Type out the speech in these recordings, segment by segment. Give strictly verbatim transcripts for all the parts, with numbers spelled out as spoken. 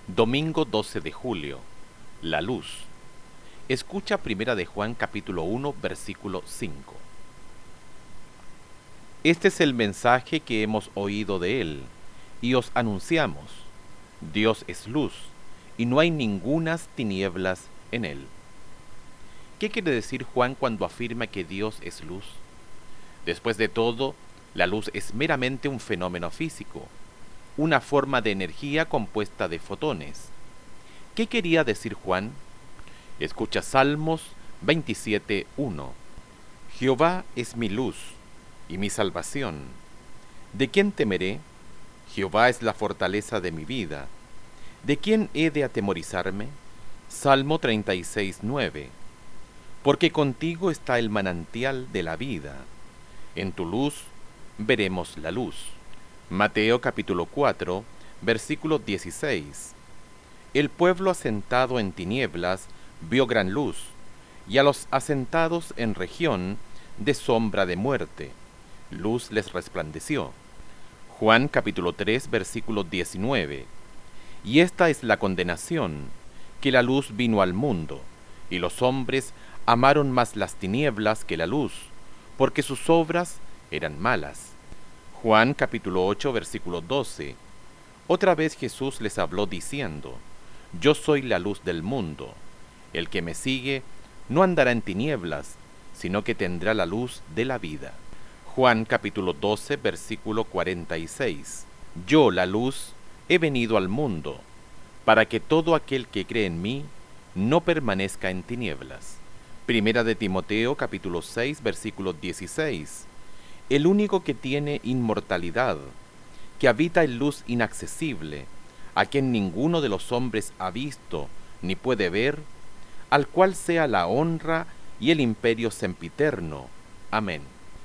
Domingo doce de julio. La luz. Escucha Primera de Juan capítulo uno, versículo cinco. Este es el mensaje que hemos oído de él, y os anunciamos: Dios es luz, y no hay ningunas tinieblas en él. ¿Qué quiere decir Juan cuando afirma que Dios es luz? Después de todo, la luz es meramente un fenómeno físico, una forma de energía compuesta de fotones. ¿Qué quería decir Juan? Escucha Salmos veintisiete, uno. Jehová es mi luz y mi salvación. ¿De quién temeré? Jehová es la fortaleza de mi vida. ¿De quién he de atemorizarme? Salmo treinta y seis, nueve. Porque contigo está el manantial de la vida. En tu luz veremos la luz. Mateo capítulo cuatro, versículo dieciséis. El pueblo asentado en tinieblas vio gran luz, y a los asentados en región de sombra de muerte, luz les resplandeció. Juan capítulo tres, versículo diecinueve. Y esta es la condenación, que la luz vino al mundo, y los hombres amaron más las tinieblas que la luz, porque sus obras eran malas. Juan capítulo ocho, versículo doce. Otra vez Jesús les habló diciendo: Yo soy la luz del mundo. El que me sigue no andará en tinieblas, sino que tendrá la luz de la vida. Juan capítulo doce, versículo cuarenta y seis. Yo, la luz, he venido al mundo, para que todo aquel que cree en mí no permanezca en tinieblas. Primera de Timoteo capítulo seis, versículo dieciséis. El único que tiene inmortalidad, que habita en luz inaccesible, a quien ninguno de los hombres ha visto ni puede ver, al cual sea la honra y el imperio sempiterno. Amén.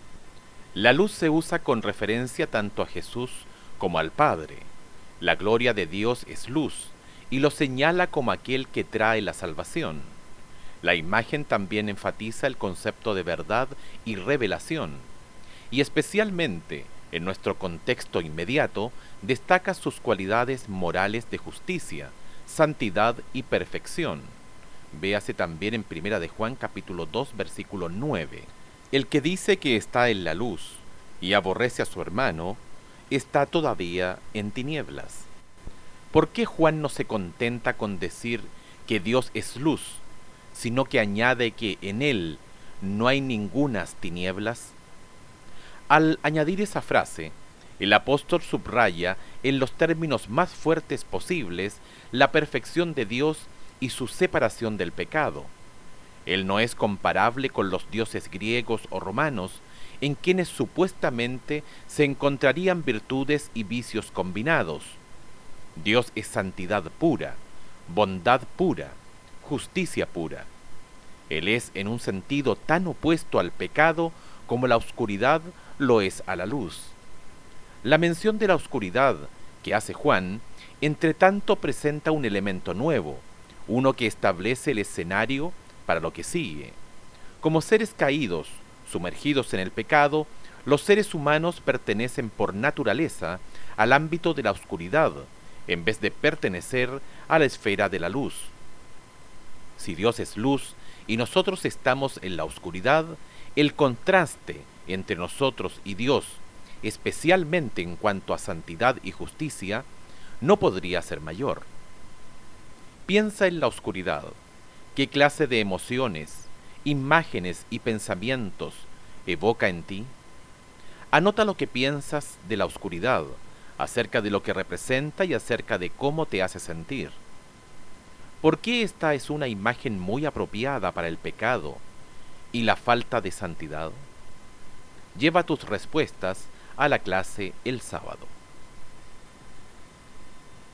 La luz se usa con referencia tanto a Jesús como al Padre. La gloria de Dios es luz, y lo señala como aquel que trae la salvación. La imagen también enfatiza el concepto de verdad y revelación, y especialmente en nuestro contexto inmediato destaca sus cualidades morales de justicia, santidad y perfección. Véase también en Primera de Juan capítulo dos, versículo nueve. El que dice que está en la luz y aborrece a su hermano, está todavía en tinieblas. ¿Por qué Juan no se contenta con decir que Dios es luz, sino que añade que en él no hay ningunas tinieblas? Al añadir esa frase, el apóstol subraya en los términos más fuertes posibles la perfección de Dios y su separación del pecado. Él no es comparable con los dioses griegos o romanos, en quienes supuestamente se encontrarían virtudes y vicios combinados. Dios es santidad pura, bondad pura, justicia pura. Él es en un sentido tan opuesto al pecado como la oscuridad lo es a la luz. La mención de la oscuridad que hace Juan, entre tanto, presenta un elemento nuevo, uno que establece el escenario para lo que sigue. Como seres caídos, sumergidos en el pecado, los seres humanos pertenecen por naturaleza al ámbito de la oscuridad, en vez de pertenecer a la esfera de la luz. Si Dios es luz y nosotros estamos en la oscuridad, el contraste entre nosotros y Dios, especialmente en cuanto a santidad y justicia, no podría ser mayor. Piensa en la oscuridad. ¿Qué clase de emociones, imágenes y pensamientos evoca en ti? Anota lo que piensas de la oscuridad, acerca de lo que representa y acerca de cómo te hace sentir. ¿Por qué esta es una imagen muy apropiada para el pecado y la falta de santidad? Lleva tus respuestas a la clase el sábado.